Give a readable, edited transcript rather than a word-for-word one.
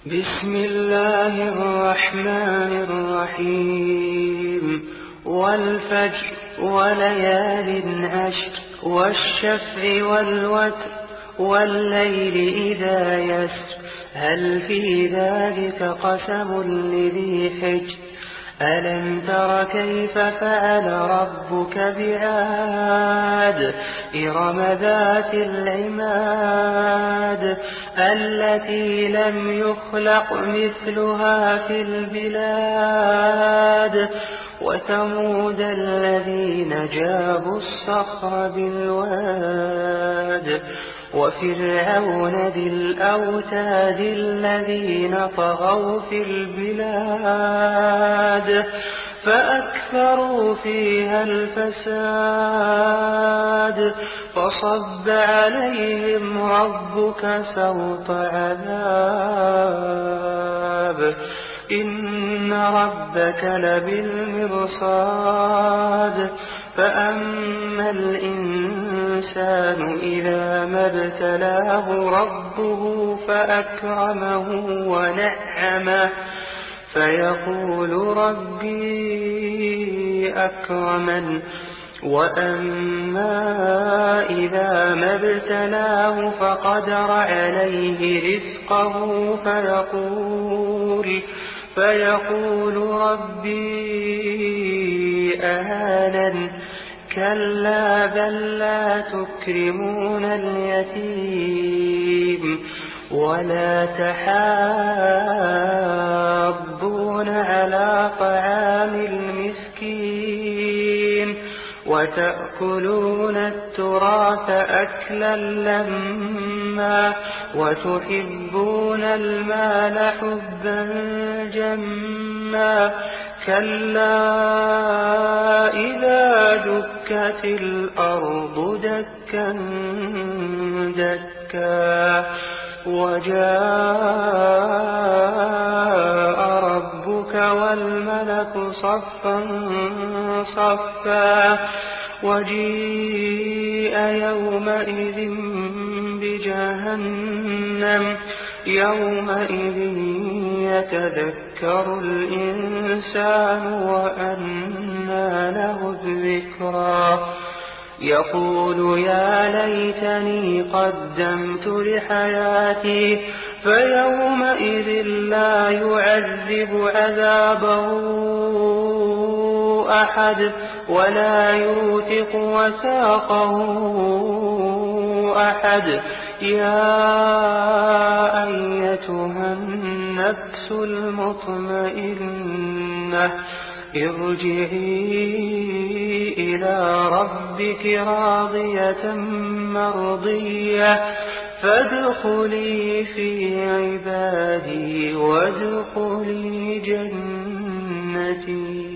بسم الله الرحمن الرحيم والفجر وليال عشر والشفع والوتر والليل إذا يسر هل في ذلك قسم لذي حجر ألم تر كيف فعل ربك بعاد إرم ذات العماد التي لم يخلق مثلها في البلاد وثمود الذين جابوا الصخر بالواد وفرعون ذي الأوتاد الذين طغوا في البلاد فأكثروا فيها الفساد فصب عليهم ربك سوط عذاب إن ربك لبالمرصاد فأما الإنسان إذا ما ابتلاه ربه فأكرمه ونعمه فيقول ربي أكرمن وأما إذا ما ابتلاه فقدر عليه رزقه فيقول ربي أهانن كلا بل لا تكرمون اليتيم ولا تحاضون على طعام المسكين وتأكلون التراث أكلا لما وتحبون المال حبا جما كلا إذا دكت الأرض دكا دكا وجاء ربك والملك صفا صفا وجيء يومئذ بجهنم يومئذ يتذكر الإنسان وأنى له الذكرى يقول يا ليتني قدمت لحياتي فيومئذ لا يعذب عذابه أحد ولا يوثق وثاقه أحد يا أيتها النفس المطمئنة ارجعي إلى ربك راضية مرضية فادخلي في عبادي وادخلي جنتي.